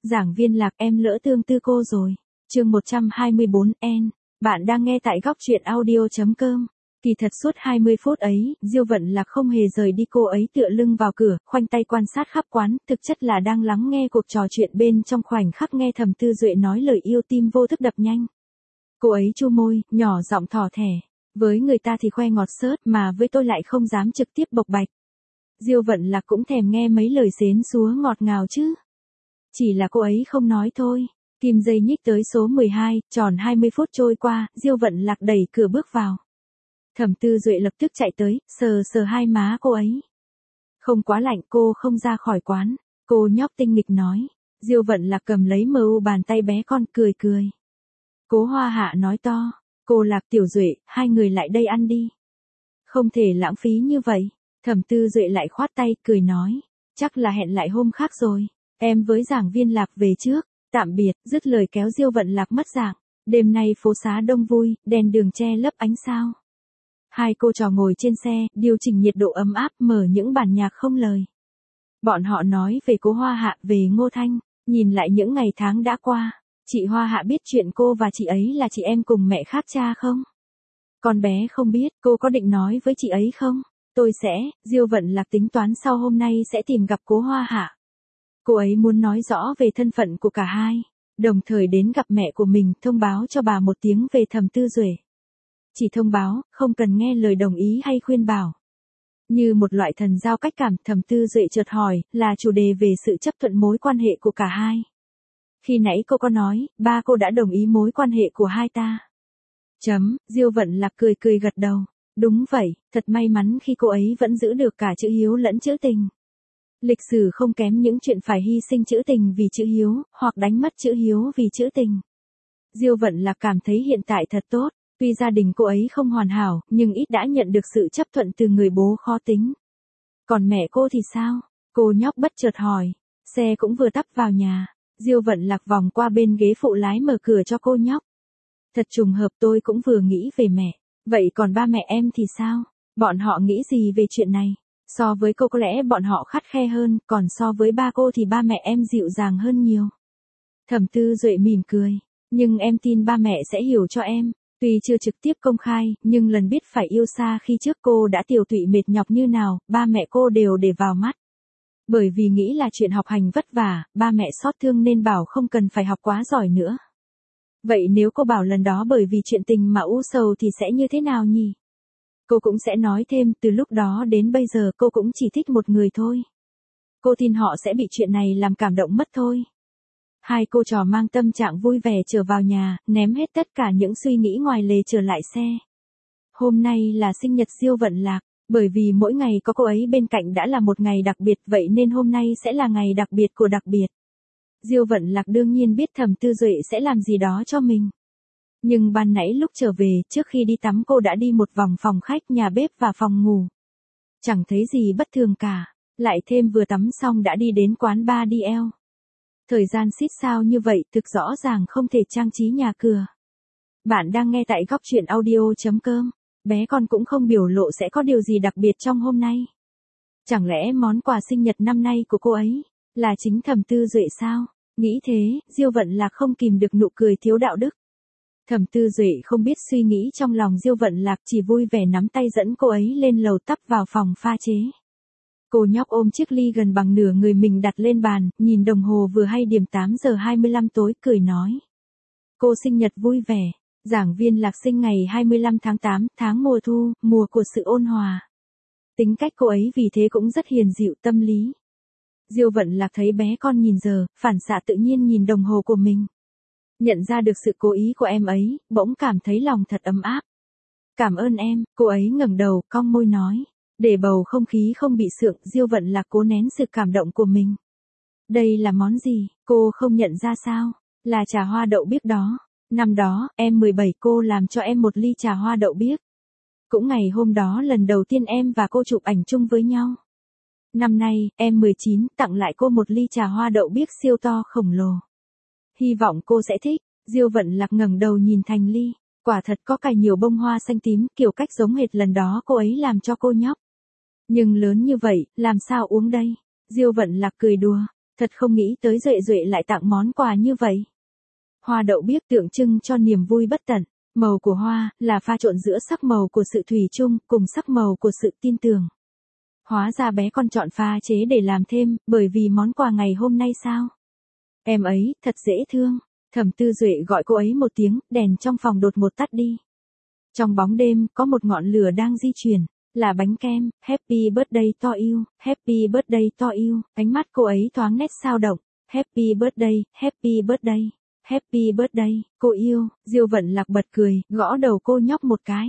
Giảng viên Lạc, em lỡ tương tư cô rồi. Chương 124 N. Bạn đang nghe tại góc truyện audio.com. Kỳ thật suốt 20 phút ấy, Diêu Vận Lạc không hề rời đi, cô ấy tựa lưng vào cửa, khoanh tay quan sát khắp quán, thực chất là đang lắng nghe cuộc trò chuyện bên trong. Khoảnh khắc nghe Thẩm Tư Duệ nói lời yêu, tim vô thức đập nhanh. Cô ấy chu môi, nhỏ giọng thỏ thẻ. Với người ta thì khoe ngọt xớt, mà với tôi lại không dám trực tiếp bộc bạch. Diêu Vận Lạc cũng thèm nghe mấy lời xến xúa ngọt ngào chứ. Chỉ là cô ấy không nói thôi. Kim dây nhích tới số 12, tròn 20 phút trôi qua, Diêu Vận Lạc đẩy cửa bước vào. Thẩm Tư Duệ lập tức chạy tới, sờ sờ hai má cô ấy. Không quá lạnh, cô không ra khỏi quán. Cô nhóc tinh nghịch nói. Diêu Vận Lạc cầm lấy mu bàn tay bé con, cười cười. Cố Hoa Hạ nói to. Cô Lạc, Tiểu Duệ, hai người lại đây ăn đi. Không thể lãng phí như vậy. Thẩm Tư Duệ lại khoát tay, cười nói. Chắc là hẹn lại hôm khác rồi. Em với giảng viên Lạc về trước. Tạm biệt, dứt lời kéo Diêu Vận Lạc mất dạng. Đêm nay phố xá đông vui, đèn đường che lấp ánh sao. Hai cô trò ngồi trên xe, điều chỉnh nhiệt độ ấm áp, mở những bản nhạc không lời. Bọn họ nói về Cố Hoa Hạ, về Ngô Thanh, nhìn lại những ngày tháng đã qua. Chị Hoa Hạ biết chuyện cô và chị ấy là chị em cùng mẹ khác cha không? Con bé không biết, cô có định nói với chị ấy không? Tôi sẽ, Diêu Vận Lạc tính toán sau hôm nay sẽ tìm gặp Cố Hoa Hạ. Cô ấy muốn nói rõ về thân phận của cả hai, đồng thời đến gặp mẹ của mình, thông báo cho bà một tiếng về Thẩm Tư Duệ. Chỉ thông báo, không cần nghe lời đồng ý hay khuyên bảo. Như một loại thần giao cách cảm, Thẩm Tư Duệ chợt hỏi, là chủ đề về sự chấp thuận mối quan hệ của cả hai. Khi nãy cô có nói, ba cô đã đồng ý mối quan hệ của hai ta. Diêu Vận Lạc cười cười gật đầu. Đúng vậy, thật may mắn khi cô ấy vẫn giữ được cả chữ hiếu lẫn chữ tình. Lịch sử không kém những chuyện phải hy sinh chữ tình vì chữ hiếu, hoặc đánh mất chữ hiếu vì chữ tình. Diêu Vận Lạc cảm thấy hiện tại thật tốt, tuy gia đình cô ấy không hoàn hảo, nhưng ít đã nhận được sự chấp thuận từ người bố khó tính. Còn mẹ cô thì sao? Cô nhóc bất chợt hỏi. Xe cũng vừa tấp vào nhà, Diêu Vận Lạc vòng qua bên ghế phụ lái mở cửa cho cô nhóc. Thật trùng hợp, tôi cũng vừa nghĩ về mẹ. Vậy còn ba mẹ em thì sao? Bọn họ nghĩ gì về chuyện này? So với cô có lẽ bọn họ khắt khe hơn, còn so với ba cô thì ba mẹ em dịu dàng hơn nhiều. Thẩm Tư Duệ mỉm cười. Nhưng em tin ba mẹ sẽ hiểu cho em. Tuy chưa trực tiếp công khai, nhưng lần biết phải yêu xa khi trước cô đã tiều tụy mệt nhọc như nào, ba mẹ cô đều để vào mắt. Bởi vì nghĩ là chuyện học hành vất vả, ba mẹ xót thương nên bảo không cần phải học quá giỏi nữa. Vậy nếu cô bảo lần đó bởi vì chuyện tình mà u sầu thì sẽ như thế nào nhỉ? Cô cũng sẽ nói thêm, từ lúc đó đến bây giờ cô cũng chỉ thích một người thôi. Cô tin họ sẽ bị chuyện này làm cảm động mất thôi. Hai cô trò mang tâm trạng vui vẻ trở vào nhà, ném hết tất cả những suy nghĩ ngoài lề trở lại xe. Hôm nay là sinh nhật Diêu Vận Lạc, bởi vì mỗi ngày có cô ấy bên cạnh đã là một ngày đặc biệt, vậy nên hôm nay sẽ là ngày đặc biệt của đặc biệt. Diêu Vận Lạc đương nhiên biết Thẩm Tư Duệ sẽ làm gì đó cho mình. Nhưng ban nãy lúc trở về, trước khi đi tắm cô đã đi một vòng phòng khách, nhà bếp và phòng ngủ. Chẳng thấy gì bất thường cả, lại thêm vừa tắm xong đã đi đến quán bar DL. Thời gian xít sao như vậy, thực rõ ràng không thể trang trí nhà cửa. Bạn đang nghe tại góc truyện audio.com. Bé con cũng không biểu lộ sẽ có điều gì đặc biệt trong hôm nay. Chẳng lẽ món quà sinh nhật năm nay của cô ấy là chính Thẩm Tư Duệ sao? Nghĩ thế, Diêu Vận Lạc không kìm được nụ cười thiếu đạo đức. Thẩm Tư Duệ không biết suy nghĩ trong lòng Diêu Vận Lạc, chỉ vui vẻ nắm tay dẫn cô ấy lên lầu tấp vào phòng pha chế. Cô nhóc ôm chiếc ly gần bằng nửa người mình đặt lên bàn, nhìn đồng hồ vừa hay điểm 8 giờ 25 tối, cười nói. Cô sinh nhật vui vẻ. Giảng viên Lạc sinh ngày 25 tháng 8, tháng mùa thu, mùa của sự ôn hòa. Tính cách cô ấy vì thế cũng rất hiền dịu, tâm lý. Diêu Vận Lạc thấy bé con nhìn giờ, phản xạ tự nhiên nhìn đồng hồ của mình. Nhận ra được sự cố ý của em ấy, bỗng cảm thấy lòng thật ấm áp. Cảm ơn em, cô ấy ngẩng đầu, cong môi nói. Để bầu không khí không bị sượng, Diêu Vận Lạc cố nén sự cảm động của mình. Đây là món gì, cô không nhận ra sao? Là trà hoa đậu biếc đó. Năm đó, em 17, cô làm cho em một ly trà hoa đậu biếc. Cũng ngày hôm đó lần đầu tiên em và cô chụp ảnh chung với nhau. Năm nay, em 19, tặng lại cô một ly trà hoa đậu biếc siêu to khổng lồ. Hy vọng cô sẽ thích. Diêu Vận Lạc ngẩng đầu nhìn thành ly. Quả thật có cài nhiều bông hoa xanh tím, kiểu cách giống hệt lần đó cô ấy làm cho cô nhóc. Nhưng lớn như vậy, làm sao uống đây? Diêu Vận Lạc cười đùa. Thật không nghĩ tới Duệ Duệ lại tặng món quà như vậy. Hoa đậu biếc tượng trưng cho niềm vui bất tận. Màu của hoa là pha trộn giữa sắc màu của sự thủy chung cùng sắc màu của sự tin tưởng. Hóa ra bé con chọn pha chế để làm thêm, bởi vì món quà ngày hôm nay sao? Em ấy, thật dễ thương. Thẩm Tư Duệ gọi cô ấy một tiếng, đèn trong phòng đột ngột tắt đi. Trong bóng đêm, có một ngọn lửa đang di chuyển, là bánh kem, Happy birthday to you, Happy birthday to you, ánh mắt cô ấy thoáng nét sao động, Happy birthday, Happy birthday, Happy birthday, cô yêu, Diêu Vận Lạc bật cười, gõ đầu cô nhóc một cái.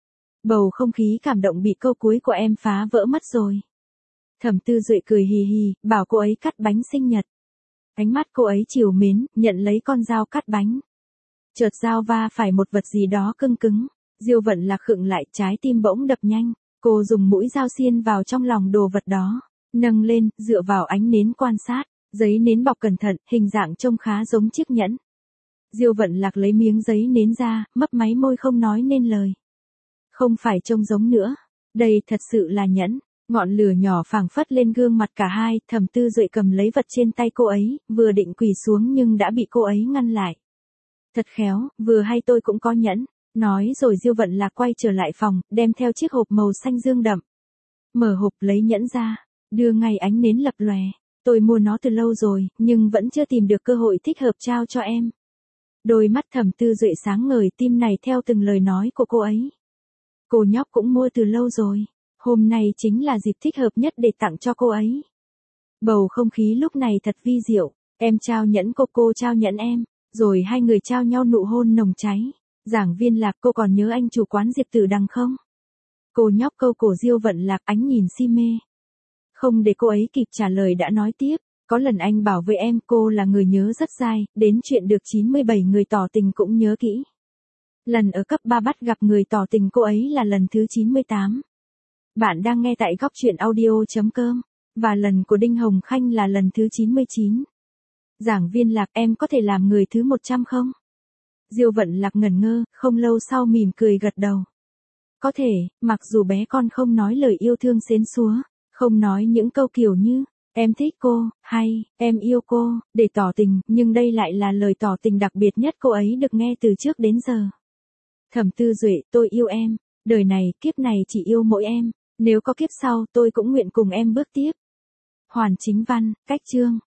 Bầu không khí cảm động bị câu cuối của em phá vỡ mất rồi. Thẩm Tư Duệ cười hì hì, bảo cô ấy cắt bánh sinh nhật. Ánh mắt cô ấy trìu mến, nhận lấy con dao cắt bánh. Chợt dao va phải một vật gì đó cứng cứng. Diêu Vận Lạc khựng lại, trái tim bỗng đập nhanh. Cô dùng mũi dao xiên vào trong lòng đồ vật đó. Nâng lên, dựa vào ánh nến quan sát. Giấy nến bọc cẩn thận, hình dạng trông khá giống chiếc nhẫn. Diêu Vận Lạc lấy miếng giấy nến ra, mấp máy môi không nói nên lời. Không phải trông giống nữa. Đây thật sự là nhẫn. Ngọn lửa nhỏ phảng phất lên gương mặt cả hai, Thẩm Tư Duệ cầm lấy vật trên tay cô ấy, vừa định quỳ xuống nhưng đã bị cô ấy ngăn lại. Thật khéo, vừa hay tôi cũng có nhẫn. Nói rồi Diêu Vận Lạc quay trở lại phòng, đem theo chiếc hộp màu xanh dương đậm. Mở hộp lấy nhẫn ra, đưa ngay ánh nến lập lòe. Tôi mua nó từ lâu rồi, nhưng vẫn chưa tìm được cơ hội thích hợp trao cho em. Đôi mắt Thẩm Tư Duệ sáng ngời, tim này theo từng lời nói của cô ấy. Cô nhóc cũng mua từ lâu rồi. Hôm nay chính là dịp thích hợp nhất để tặng cho cô ấy. Bầu không khí lúc này thật vi diệu. Em trao nhẫn cô trao nhẫn em. Rồi hai người trao nhau nụ hôn nồng cháy. Giảng Viên Lạc, cô còn nhớ anh chủ quán Diệp Tử Đằng không? Cô nhóc câu cổ Diêu Vận Lạc, ánh nhìn si mê. Không để cô ấy kịp trả lời đã nói tiếp. Có lần anh bảo với em cô là người nhớ rất dai, đến chuyện được 97 người tỏ tình cũng nhớ kỹ. Lần ở cấp 3 bắt gặp người tỏ tình cô ấy là lần thứ 98. Bạn đang nghe tại Góc Chuyện Audio.com. Và lần của Đinh Hồng Khanh là lần thứ 99. Giảng Viên Lạc, em có thể làm người thứ 100 không? Diêu Vận Lạc ngẩn ngơ, không lâu sau mỉm cười gật đầu. Có thể, mặc dù bé con không nói lời yêu thương xến xúa, không nói những câu kiểu như, em thích cô, hay, em yêu cô, để tỏ tình, nhưng đây lại là lời tỏ tình đặc biệt nhất cô ấy được nghe từ trước đến giờ. Thẩm Tư Duệ, tôi yêu em, đời này, kiếp này chỉ yêu mỗi em, nếu có kiếp sau tôi cũng nguyện cùng em bước tiếp. Hoàn Chính Văn, cách chương.